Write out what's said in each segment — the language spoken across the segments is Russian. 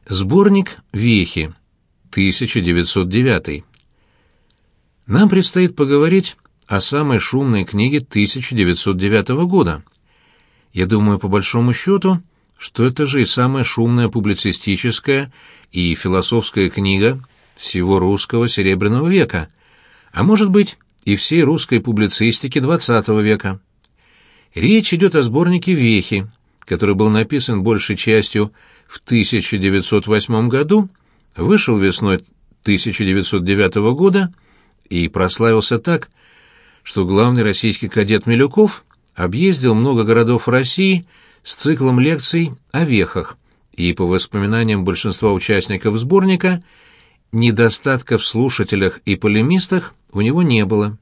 Сборник «Вехи», 1909. Нам предстоит поговорить о самой шумной книге 1909 года. Я думаю, по большому счету, что это же и самая шумная публицистическая и философская книга всего русского Серебряного века, а может быть и всей русской публицистики XX века. Речь идет о сборнике «Вехи», который был написан большей частью в 1908 году, вышел весной 1909 года и прославился так, что главный российский кадет Милюков объездил много городов России с циклом лекций о вехах, и, по воспоминаниям большинства участников сборника, недостатков в слушателях и полемистах у него не было.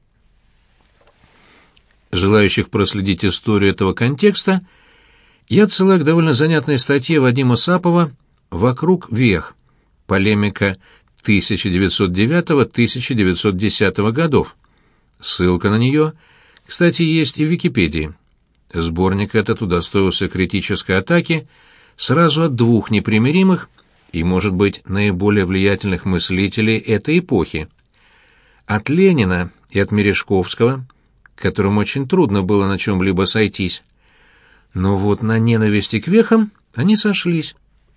Желающих проследить историю этого контекста я отсылаю к довольно занятной статье Вадима Сапова «Вокруг вех. Полемика 1909-1910 годов». Ссылка на нее, кстати, есть и в Википедии. Сборник этот удостоился критической атаки сразу от двух непримиримых и, может быть, наиболее влиятельных мыслителей этой эпохи. От Ленина и от Мережковского, которым очень трудно было на чем-либо сойтись. Но вот на ненависти к вехам они сошлись.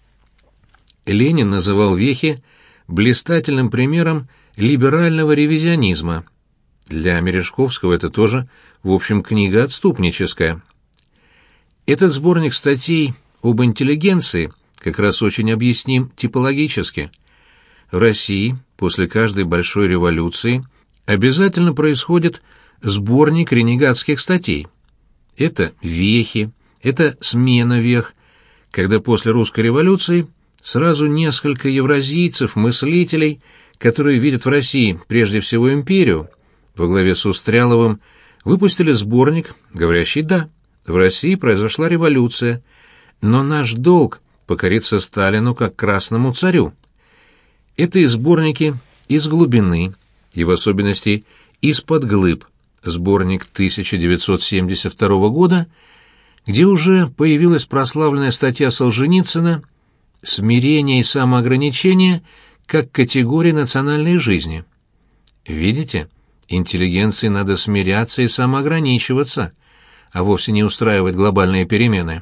Ленин называл вехи блистательным примером либерального ревизионизма. Для Мережковского это тоже, в общем, книга отступническая. Этот сборник статей об интеллигенции как раз очень объясним типологически. В России после каждой большой революции обязательно происходит сборник ренегатских статей. Это вехи, это смена вех, когда после русской революции сразу несколько евразийцев, мыслителей, которые видят в России прежде всего империю, во главе с Устряловым, выпустили сборник, говорящий «да, в России произошла революция, но наш долг — покориться Сталину как красному царю». Это и сборники из глубины, и в особенности из-под глыб, сборник 1972 года, где уже появилась прославленная статья Солженицына «Смирение и самоограничение как категории национальной жизни». Видите, интеллигенции надо смиряться и самоограничиваться, а вовсе не устраивать глобальные перемены.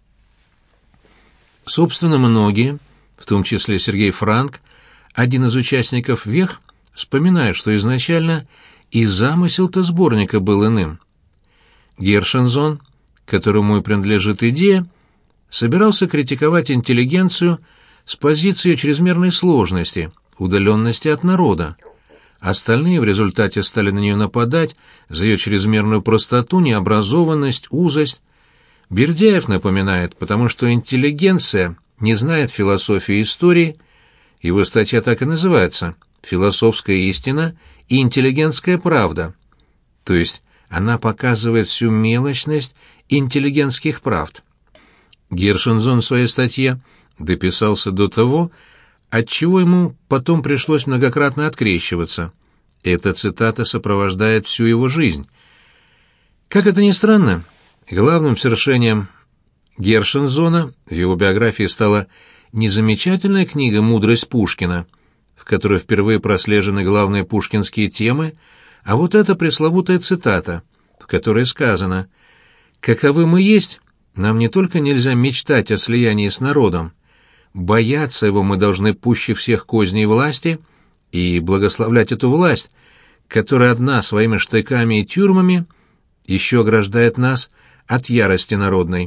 Собственно, многие, в том числе Сергей Франк, один из участников «Вех», вспоминают, что изначально и замысел-то сборника был иным. Гершензон, которому и принадлежит идея, собирался критиковать интеллигенцию с позиции чрезмерной сложности, удаленности от народа. Остальные в результате стали на нее нападать за ее чрезмерную простоту, необразованность, узость. Бердяев напоминает, потому что интеллигенция не знает философии и истории, его статья так и называется «Философская истина и интеллигентская правда», то есть она показывает всю мелочность интеллигентских правд. Гершензон в своей статье дописался до того, от чего ему потом пришлось многократно открещиваться. Эта цитата сопровождает всю его жизнь. Как это ни странно, главным свершением Гершензона в его биографии стала не замечательная книга «Мудрость Пушкина», в которой впервые прослежены главные пушкинские темы, а вот эта пресловутая цитата, в которой сказано: «Каковы мы есть, нам не только нельзя мечтать о слиянии с народом, бояться его мы должны пуще всех козней власти и благословлять эту власть, которая одна своими штыками и тюрьмами еще ограждает нас от ярости народной».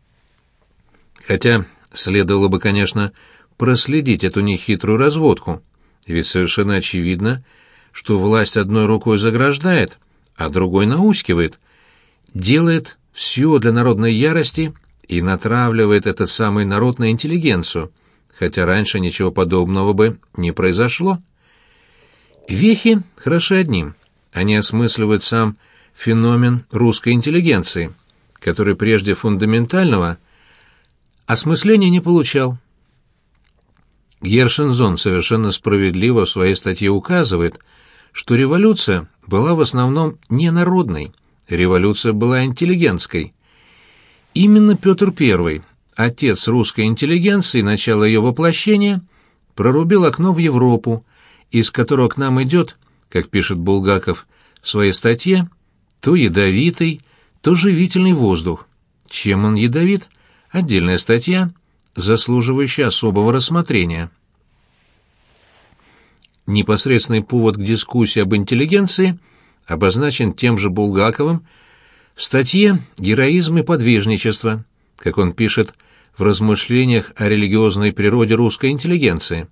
Хотя следовало бы, конечно, проследить эту нехитрую разводку, ведь совершенно очевидно, что власть одной рукой заграждает, а другой наускивает, делает все для народной ярости и натравливает этот самый народ на интеллигенцию, хотя раньше ничего подобного бы не произошло. Вехи хороши одним: они осмысливают сам феномен русской интеллигенции, который прежде фундаментального осмысления не получал. Гершензон совершенно справедливо в своей статье указывает, что революция была в основном не народной, революция была интеллигентской. Именно Петр I отец русской интеллигенции, начало ее воплощения, прорубил окно в Европу, из которого к нам идет, как пишет Булгаков в своей статье, то ядовитый, то живительный воздух. Чем он ядовит? Отдельная статья, заслуживающая особого рассмотрения. Непосредственный повод к дискуссии об интеллигенции обозначен тем же Булгаковым в статье «Героизм и подвижничество», как он пишет в размышлениях о религиозной природе русской интеллигенции.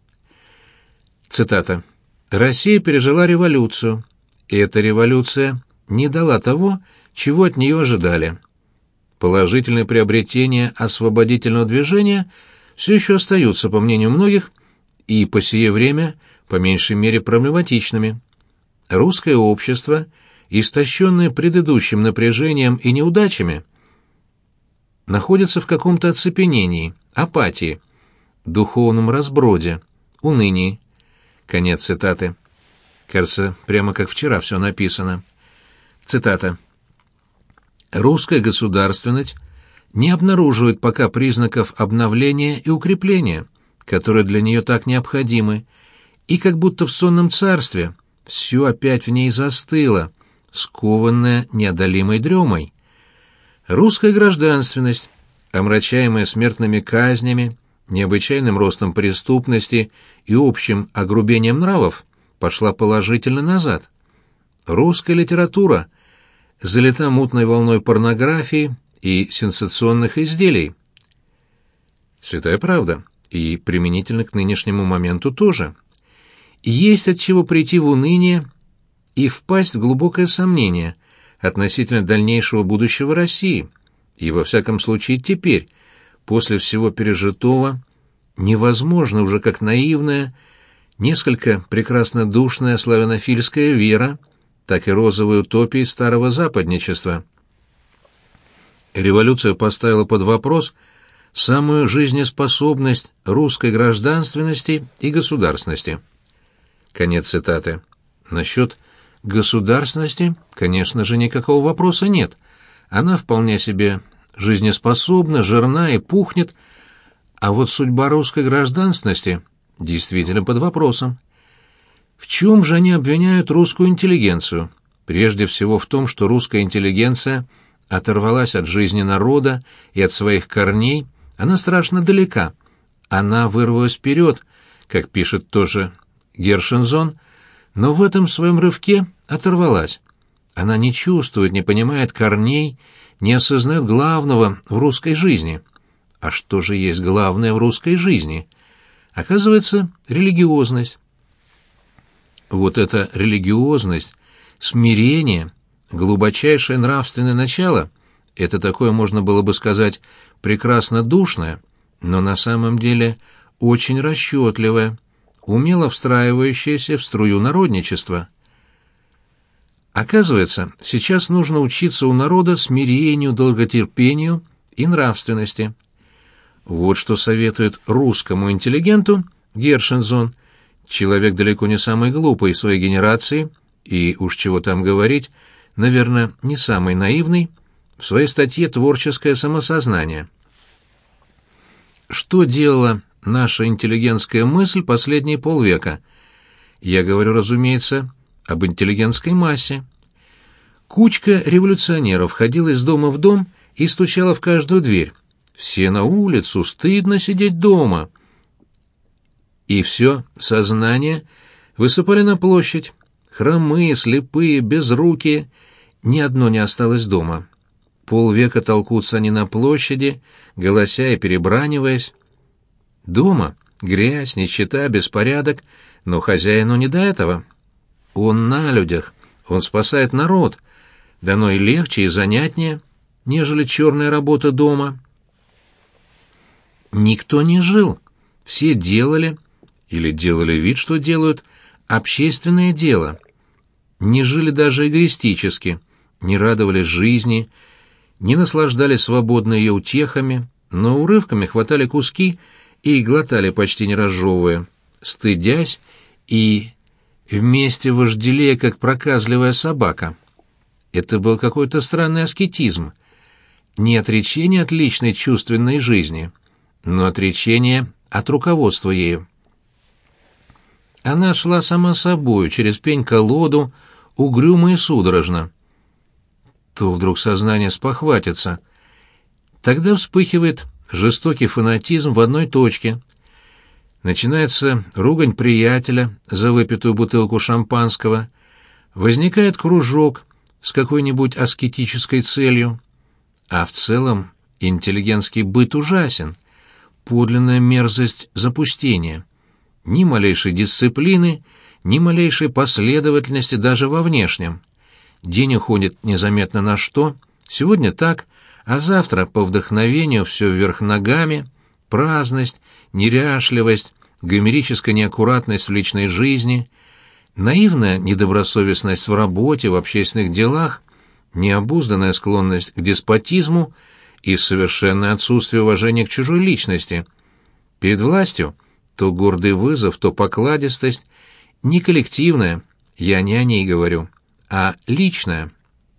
Цитата. «Россия пережила революцию, и эта революция не дала того, чего от нее ожидали. Положительные приобретения освободительного движения все еще остаются, по мнению многих, и по сие время по меньшей мере проблематичными. Русское общество, истощенное предыдущим напряжением и неудачами, находится в каком-то оцепенении, апатии, духовном разброде, унынии». Конец цитаты. Кажется, прямо как вчера все написано. Цитата. «Русская государственность не обнаруживает пока признаков обновления и укрепления, которые для нее так необходимы, и как будто в сонном царстве все опять в ней застыло, скованное неодолимой дремой. Русская гражданственность, омрачаемая смертными казнями, необычайным ростом преступности и общим огрубением нравов, пошла положительно назад. Русская литература залита мутной волной порнографии и сенсационных изделий». Святая правда, и применительно к нынешнему моменту тоже. Есть от чего прийти в уныние и впасть в глубокое сомнение относительно дальнейшего будущего России, и во всяком случае теперь, после всего пережитого, невозможно уже как наивная, несколько прекрасно душная славянофильская вера, так и розовые утопии старого западничества. Революция поставила под вопрос самую жизнеспособность русской гражданственности и государственности. Конец цитаты. Насчет государственности, конечно же, никакого вопроса нет. Она вполне себе жизнеспособна, жирна и пухнет, а вот судьба русской гражданственности действительно под вопросом. В чем же они обвиняют русскую интеллигенцию? Прежде всего в том, что русская интеллигенция оторвалась от жизни народа и от своих корней, она страшно далека. Она вырвалась вперед, как пишет тоже Гершензон, но в этом своем рывке оторвалась. Она не чувствует, не понимает корней, не осознает главного в русской жизни. А что же есть главное в русской жизни? Оказывается, религиозность. Вот эта религиозность, смирение, глубочайшее нравственное начало — это такое, можно было бы сказать, прекрасно душное, но на самом деле очень расчетливое, умело встраивающееся в струю народничества. Оказывается, сейчас нужно учиться у народа смирению, долготерпению и нравственности. Вот что советует русскому интеллигенту Гершензон, человек далеко не самый глупый в своей генерации, и, уж чего там говорить, наверное, не самый наивный, в своей статье «Творческое самосознание». Что делала наша интеллигентская мысль последние полвека? Я говорю, разумеется, об интеллигентской массе. Кучка революционеров ходила из дома в дом и стучала в каждую дверь. «Все на улицу, стыдно сидеть дома». И все сознание высыпали на площадь. Хромые, слепые, безрукие, ни одно не осталось дома. Полвека толкутся они на площади, голося и перебраниваясь. Дома грязь, нищета, беспорядок, но хозяину не до этого. Он на людях, он спасает народ, да оно и легче, и занятнее, нежели черная работа дома. Никто не жил, все делали, или делали вид, что делают, общественное дело. Не жили даже эгоистически, не радовались жизни, не наслаждались свободно ее утехами, но урывками хватали куски и глотали почти не разжевывая, стыдясь и вместе вожделея, как проказливая собака. Это был какой-то странный аскетизм. не отречение от личной чувственной жизни, но отречение от руководства ею. Она шла сама собою через пень-колоду, угрюмо и судорожно. То вдруг сознание спохватится. Тогда вспыхивает жестокий фанатизм в одной точке. Начинается ругань приятеля за выпитую бутылку шампанского. Возникает кружок с какой-нибудь аскетической целью. А в целом интеллигентский быт ужасен. Подлинная мерзость запустения. Ни малейшей дисциплины, ни малейшей последовательности даже во внешнем. День уходит незаметно на что, сегодня так, а завтра по вдохновению все вверх ногами, праздность, неряшливость, гомерическая неаккуратность в личной жизни, наивная недобросовестность в работе, в общественных делах, необузданная склонность к деспотизму и совершенное отсутствие уважения к чужой личности. Перед властью то гордый вызов, то покладистость, не коллективная, я не о ней говорю, а личная.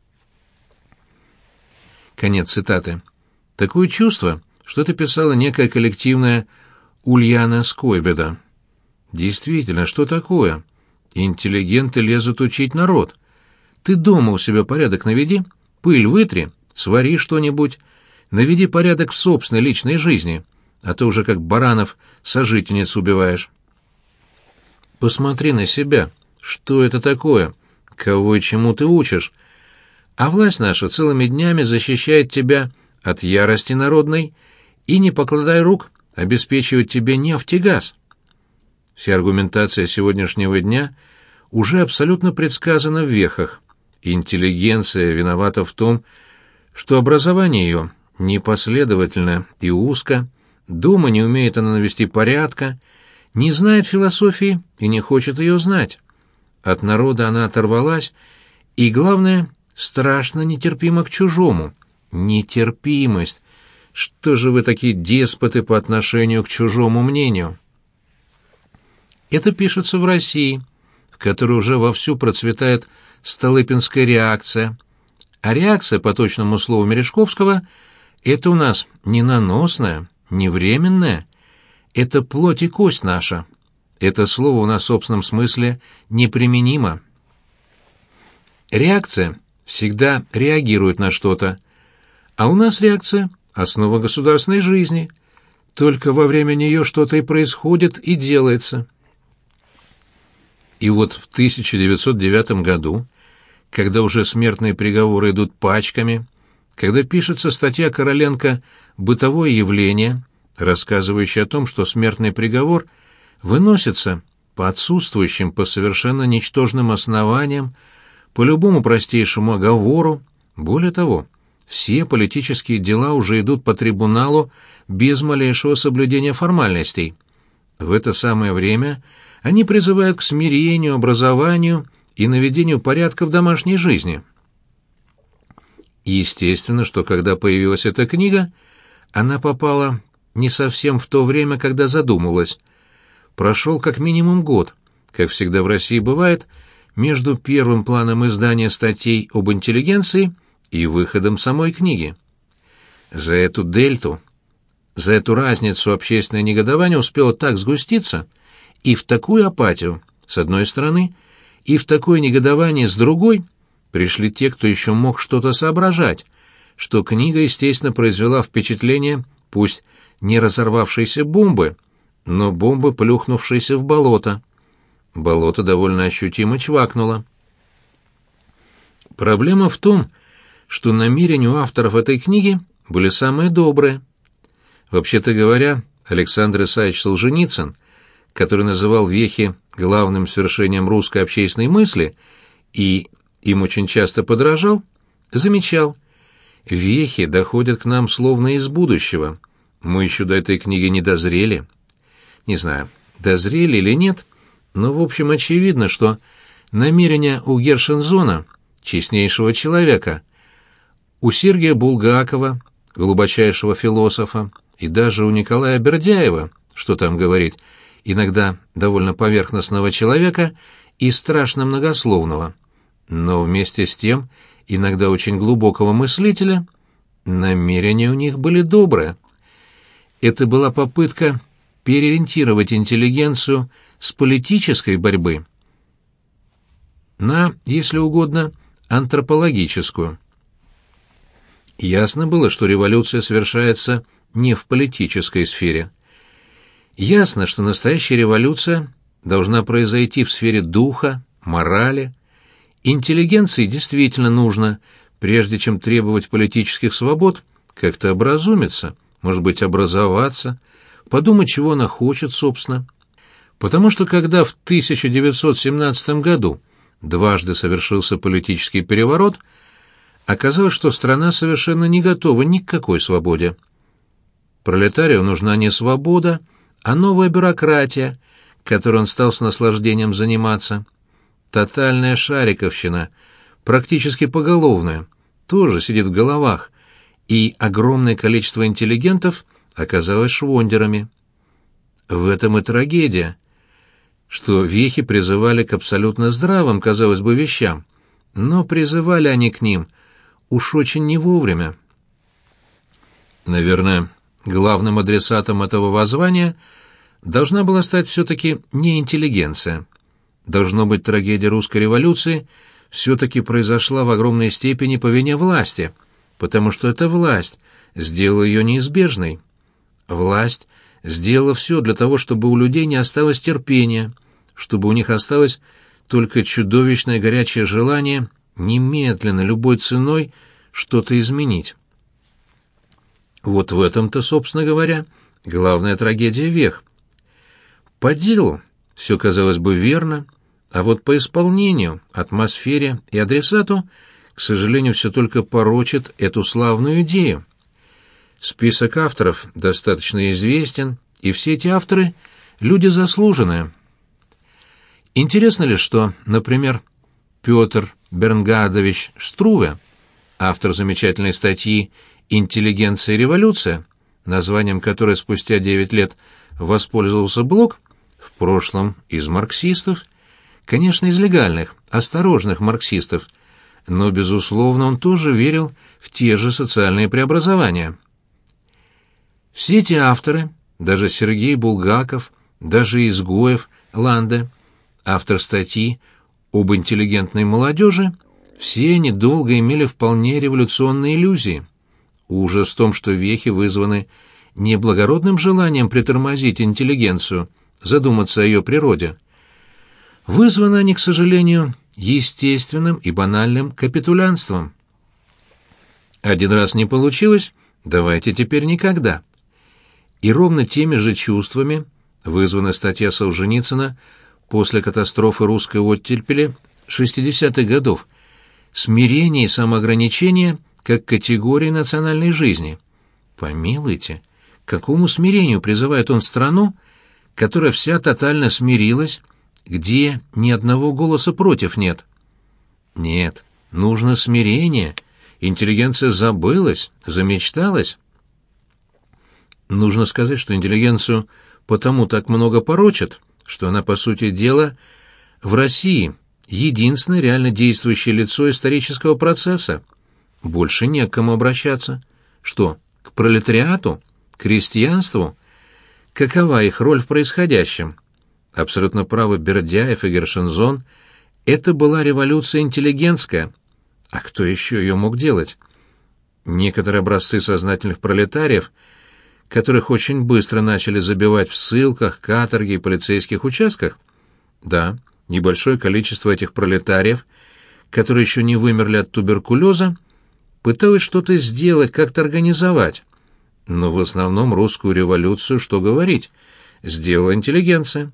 Конец цитаты. Такое чувство, что это писала некая коллективная Ульяна Скойбеда. Действительно, что такое? Интеллигенты лезут учить народ. Ты дома у себя порядок наведи, пыль вытри, свари что-нибудь, наведи порядок в собственной личной жизни, а то уже как баранов сожительниц убиваешь. Посмотри на себя. Что это такое? Кого и чему ты учишь? А власть наша целыми днями защищает тебя от ярости народной и, не покладая рук, обеспечивает тебе нефть и газ. Вся аргументация сегодняшнего дня уже абсолютно предсказана в вехах. Интеллигенция виновата в том, что образование ее непоследовательно и узко, дома не умеет она навести порядка, не знает философии и не хочет ее знать. От народа она оторвалась и, главное, страшно нетерпима к чужому. Нетерпимость. Что же вы такие деспоты по отношению к чужому мнению? Это пишется в России, в которой уже вовсю процветает столыпинская реакция. А реакция, по точному слову Мережковского, это у нас не наносная, не временная, это плоть и кость наша. Это слово у нас в собственном смысле неприменимо. Реакция всегда реагирует на что-то, а у нас реакция — основа государственной жизни. Только во время нее что-то и происходит, и делается. И вот в 1909 году, когда уже смертные приговоры идут пачками, когда пишется статья Короленко «Бытовое явление», рассказывающая о том, что смертный приговор выносится по отсутствующим, по совершенно ничтожным основаниям, по любому простейшему оговору, более того, все политические дела уже идут по трибуналу без малейшего соблюдения формальностей. В это самое время они призывают к смирению, образованию и наведению порядка в домашней жизни. Естественно, что когда появилась эта книга, она попала не совсем в то время, когда задумалась. Прошел как минимум год, как всегда в России бывает, между первым планом издания статей об интеллигенции и выходом самой книги. За эту дельту, за эту разницу общественное негодование успело так сгуститься и в такую апатию, с одной стороны, и в такое негодование, с другой, пришли те, кто еще мог что-то соображать, что книга, естественно, произвела впечатление, пусть не разорвавшейся бомбы, но бомбы, плюхнувшейся в болото. Болото довольно ощутимо чвакнуло. Проблема в том, что намерения у авторов этой книги были самые добрые. Вообще-то говоря, Александр Исаевич Солженицын, который называл вехи главным свершением русской общественной мысли и им очень часто подражал, замечал: вехи доходят к нам словно из будущего. Мы еще до этой книги не дозрели. Не знаю, дозрели или нет, но в общем очевидно, что намерения у Гершензона, честнейшего человека, у Сергия Булгакова, глубочайшего философа, и даже у Николая Бердяева, что там говорить, иногда довольно поверхностного человека и страшно многословного, но вместе с тем иногда очень глубокого мыслителя, намерения у них были добрые. Это была попытка переориентировать интеллигенцию с политической борьбы на, если угодно, антропологическую. Ясно было, что революция совершается не в политической сфере. Ясно, что настоящая революция должна произойти в сфере духа, морали. Интеллигенции действительно нужно, прежде чем требовать политических свобод, как-то образумиться, может быть, образоваться, подумать, чего она хочет, собственно. Потому что когда в 1917 году дважды совершился политический переворот, оказалось, что страна совершенно не готова ни к какой свободе. Пролетарию нужна не свобода, а новая бюрократия, которой он стал с наслаждением заниматься. Тотальная шариковщина, практически поголовная, тоже сидит в головах, и огромное количество интеллигентов оказалось швондерами. В этом и трагедия, что вехи призывали к абсолютно здравым, казалось бы, вещам, но призывали они к ним уж очень не вовремя. Наверное, главным адресатом этого воззвания должна была стать все-таки не интеллигенция. Должно быть, трагедия русской революции все-таки произошла в огромной степени по вине власти, потому что эта власть сделала ее неизбежной. Власть сделала все для того, чтобы у людей не осталось терпения, чтобы у них осталось только чудовищное горячее желание немедленно, любой ценой, что-то изменить. Вот в этом-то, собственно говоря, главная трагедия вех. По делу все, казалось бы, верно, а вот по исполнению, атмосфере и адресату, к сожалению, все только порочит эту славную идею. Список авторов достаточно известен, и все эти авторы — люди заслуженные. Интересно ли, что, например, Петр Бернгардович Струве, автор замечательной статьи «Интеллигенция и революция», названием которой спустя 9 лет воспользовался Блок, в прошлом из марксистов, конечно, из легальных, осторожных марксистов, но, безусловно, он тоже верил в те же социальные преобразования. Все эти авторы, даже Сергей Булгаков, даже Изгоев, Ланде, автор статьи об интеллигентной молодежи, все они долго имели вполне революционные иллюзии. Ужас в том, что вехи вызваны не благородным желанием притормозить интеллигенцию, задуматься о ее природе. Вызваны они, к сожалению, естественным и банальным капитулянством. Один раз не получилось, давайте теперь никогда. И ровно теми же чувствами вызвана статья Солженицына после катастрофы русской оттепели 60-х годов «Смирение и самоограничение как категории национальной жизни». Помилуйте, к какому смирению призывает он страну, которая вся тотально смирилась, где ни одного голоса против нет? Нет, нужно смирение. Интеллигенция забылась, замечталась. Нужно сказать, что интеллигенцию потому так много порочат, что она, по сути дела, в России единственное реально действующее лицо исторического процесса. Больше не к кому обращаться. Что, к пролетариату? К крестьянству? Какова их роль в происходящем? Абсолютно правы Бердяев и Гершензон. Это была революция интеллигентская. А кто еще ее мог делать? Некоторые образцы сознательных пролетариев, которых очень быстро начали забивать в ссылках, каторге и полицейских участках? Да, небольшое количество этих пролетариев, которые еще не вымерли от туберкулеза, пыталось что-то сделать, как-то организовать. Но в основном русскую революцию, что говорить, сделала интеллигенция.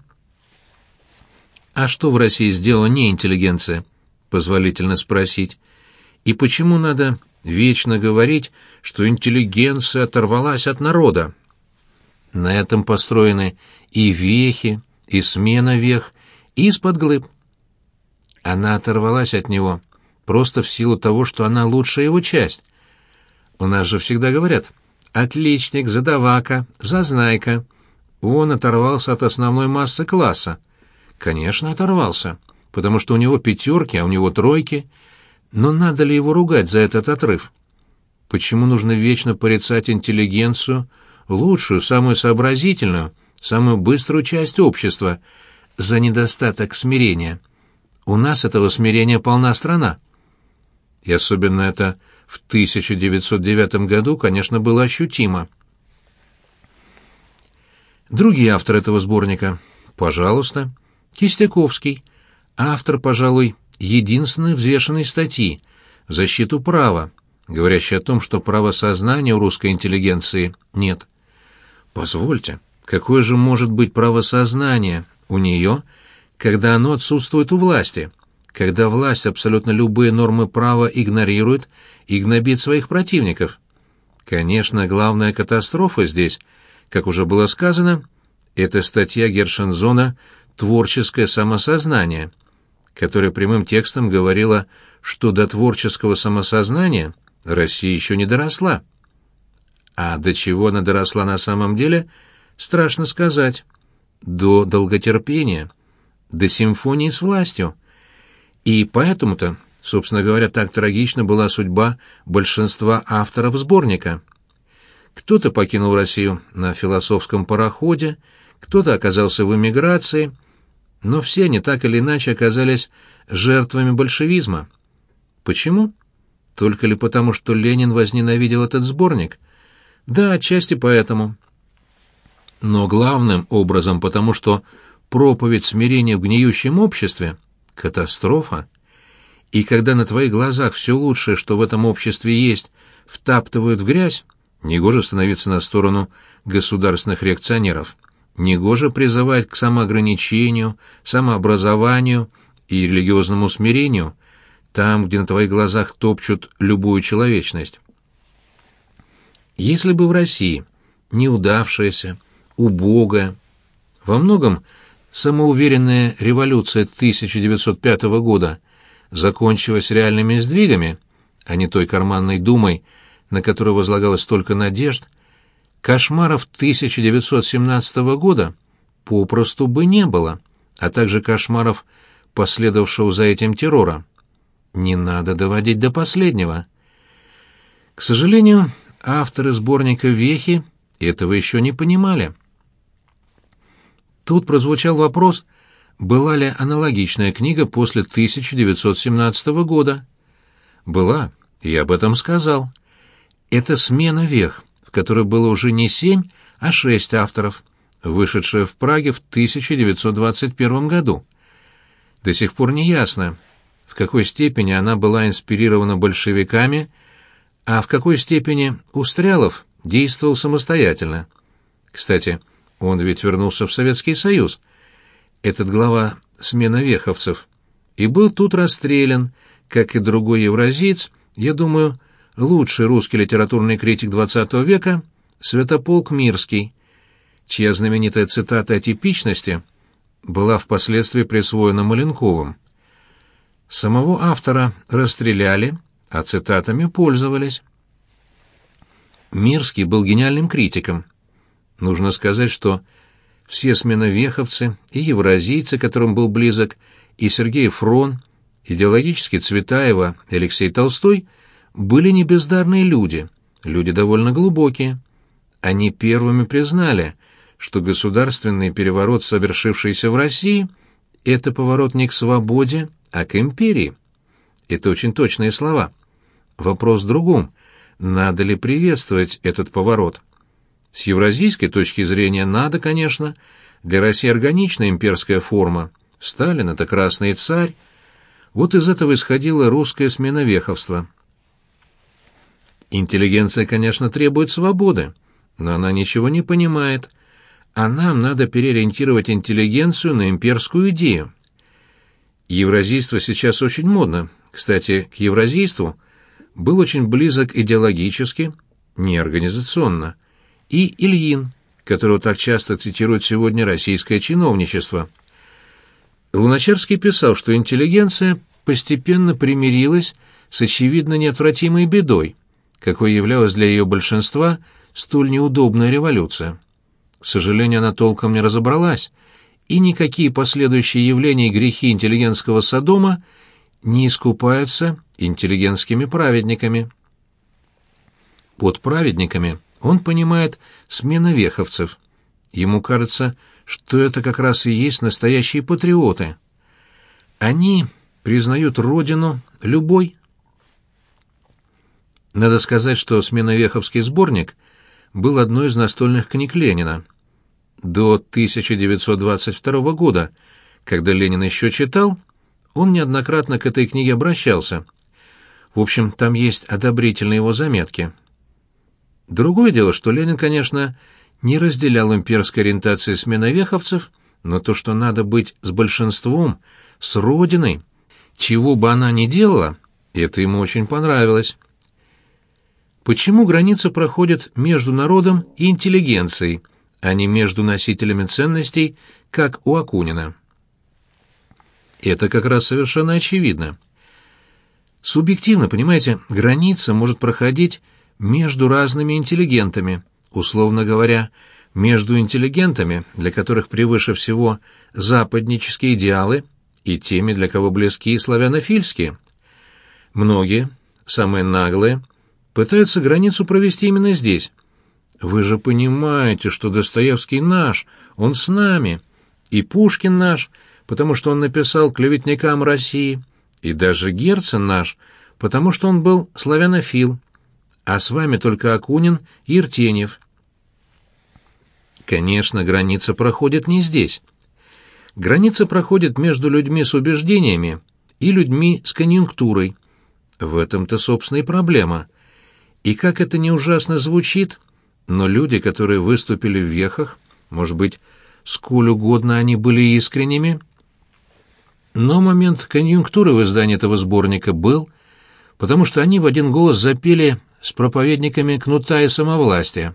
А что в России сделала не интеллигенция? Позволительно спросить. И почему надо вечно говорить, что интеллигенция оторвалась от народа? На этом построены и вехи, и смена вех, и из-под глыб. Она оторвалась от него просто в силу того, что она лучшая его часть. У нас же всегда говорят: отличник, задавака, зазнайка. Он оторвался от основной массы класса. Конечно, оторвался, потому что у него 5, а у него 3. Но надо ли его ругать за этот отрыв? Почему нужно вечно порицать интеллигенцию, лучшую, самую сообразительную, самую быструю часть общества, за недостаток смирения? У нас этого смирения полна страна. И особенно это в 1909 году, конечно, было ощутимо. Другие авторы этого сборника. Пожалуйста. Кистяковский. Автор, пожалуй, единственной взвешенной статьи в защиту права, говорящей о том, что правосознания у русской интеллигенции нет. Позвольте, какое же может быть правосознание у нее, когда оно отсутствует у власти, когда власть абсолютно любые нормы права игнорирует и гнобит своих противников? Конечно, главная катастрофа здесь, как уже было сказано, это статья Гершензона «Творческое самосознание», которая прямым текстом говорила, что до творческого самосознания Россия еще не доросла. А до чего она доросла на самом деле, страшно сказать. До долготерпения, до симфонии с властью. И поэтому-то, собственно говоря, так трагична была судьба большинства авторов сборника. Кто-то покинул Россию на философском пароходе, кто-то оказался в эмиграции, но все они так или иначе оказались жертвами большевизма. Почему? Только ли потому, что Ленин возненавидел этот сборник? Да, отчасти поэтому. Но главным образом потому, что проповедь смирения в гниющем обществе — катастрофа. И когда на твоих глазах все лучшее, что в этом обществе есть, втаптывают в грязь, негоже становиться на сторону государственных реакционеров. Негоже призывать к самоограничению, самообразованию и религиозному смирению там, где на твоих глазах топчут любую человечность. Если бы в России неудавшаяся, убогая, во многом самоуверенная революция 1905 года закончилась реальными сдвигами, а не той карманной думой, на которую возлагалось столько надежд, кошмаров 1917 года попросту бы не было, а также кошмаров, последовавшего за этим террора. Не надо доводить до последнего. К сожалению, авторы сборника «Вехи» этого еще не понимали. Тут прозвучал вопрос, была ли аналогичная книга после 1917 года. Была, и я об этом сказал. Это «Смена вех», в которой было уже не 7, а 6 авторов, вышедшая в Праге в 1921 году. До сих пор не ясно, в какой степени она была инспирирована большевиками, а в какой степени Устрялов действовал самостоятельно. Кстати, он ведь вернулся в Советский Союз, этот глава «Смена веховцев», и был тут расстрелян, как и другой евразиец, я думаю, лучший русский литературный критик XX века Святополк Мирский, чья знаменитая цитата о типичности была впоследствии присвоена Маленковым. Самого автора расстреляли, а цитатами пользовались. Мирский был гениальным критиком. Нужно сказать, что все сменовеховцы и евразийцы, которым был близок, и Сергей Фрон, идеологически Цветаева и Алексей Толстой, были не бездарные люди, люди довольно глубокие. Они первыми признали, что государственный переворот, совершившийся в России, это поворот не к свободе, а к империи. Это очень точные слова. Вопрос в другом. Надо ли приветствовать этот поворот? С евразийской точки зрения надо, конечно. Для России органична имперская форма. Сталин — это красный царь. Вот из этого исходило русское сменовеховство. Интеллигенция, конечно, требует свободы, но она ничего не понимает. А нам надо переориентировать интеллигенцию на имперскую идею. Евразийство сейчас очень модно. Кстати, к евразийству был очень близок идеологически, не организационно, и Ильин, которого так часто цитирует сегодня российское чиновничество. Луначарский писал, что интеллигенция постепенно примирилась с очевидно неотвратимой бедой, какой являлась для ее большинства столь неудобная революция. К сожалению, она толком не разобралась, и никакие последующие явления и грехи интеллигентского Содома не искупаются интеллигентскими праведниками. Под праведниками он понимает сменовеховцев. Ему кажется, что это как раз и есть настоящие патриоты. Они признают родину любой. Надо сказать, что сменовеховский сборник был одной из настольных книг Ленина. До 1922 года, когда Ленин еще читал, он неоднократно к этой книге обращался. В общем, там есть одобрительные его заметки. Другое дело, что Ленин, конечно, не разделял имперской ориентации сменовеховцев, но то, что надо быть с большинством, с родиной, чего бы она ни делала, это ему очень понравилось. Почему граница проходит между народом и интеллигенцией, а не между носителями ценностей, как у Акунина? Это как раз совершенно очевидно. Субъективно, понимаете, граница может проходить между разными интеллигентами, условно говоря, между интеллигентами, для которых превыше всего западнические идеалы, и теми, для кого близки славянофильские. Многие, самые наглые, пытаются границу провести именно здесь. Вы же понимаете, что Достоевский наш, он с нами, и Пушкин наш, потому что он написал клеветникам России, и даже Герцен наш, потому что он был славянофил, а с вами только Акунин и Иртеньев. Конечно, граница проходит не здесь. Граница проходит между людьми с убеждениями и людьми с конъюнктурой. В этом-то, собственно, и проблема. И как это не ужасно звучит, но люди, которые выступили в вехах, может быть, сколь угодно они были искренними, но момент конъюнктуры в издании этого сборника был, потому что они в один голос запели с проповедниками кнута и самовластия.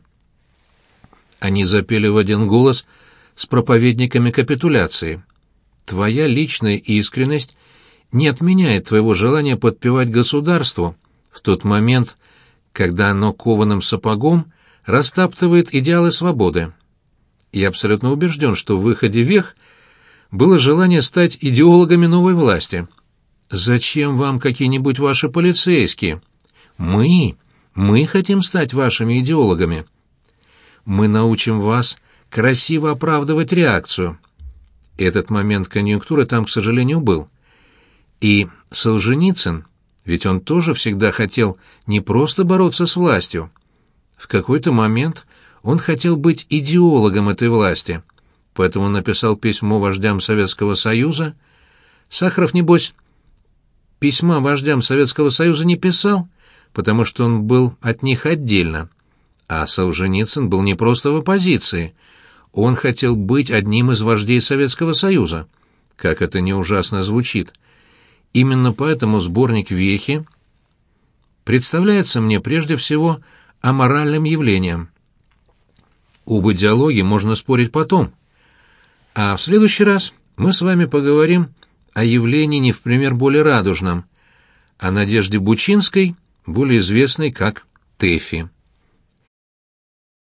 Они запели в один голос с проповедниками капитуляции. Твоя личная искренность не отменяет твоего желания подпевать государству в тот момент, когда оно кованым сапогом растаптывает идеалы свободы. Я абсолютно убежден, что в выходе вех было желание стать идеологами новой власти. Зачем вам какие-нибудь ваши полицейские? Мы хотим стать вашими идеологами. Мы научим вас красиво оправдывать реакцию. Этот момент конъюнктуры там, к сожалению, был. И Солженицын, ведь он тоже всегда хотел не просто бороться с властью. В какой-то момент он хотел быть идеологом этой власти, поэтому написал письмо вождям Советского Союза. Сахаров, небось, письма вождям Советского Союза не писал, потому что он был от них отдельно. А Солженицын был не просто в оппозиции, он хотел быть одним из вождей Советского Союза. Как это не ужасно звучит. Именно поэтому сборник «Вехи» представляется мне прежде всего аморальным явлением. Об идеологии можно спорить потом. А в следующий раз мы с вами поговорим о явлении не в пример более радужном, о Надежде Бучинской, более известной как Тэфи.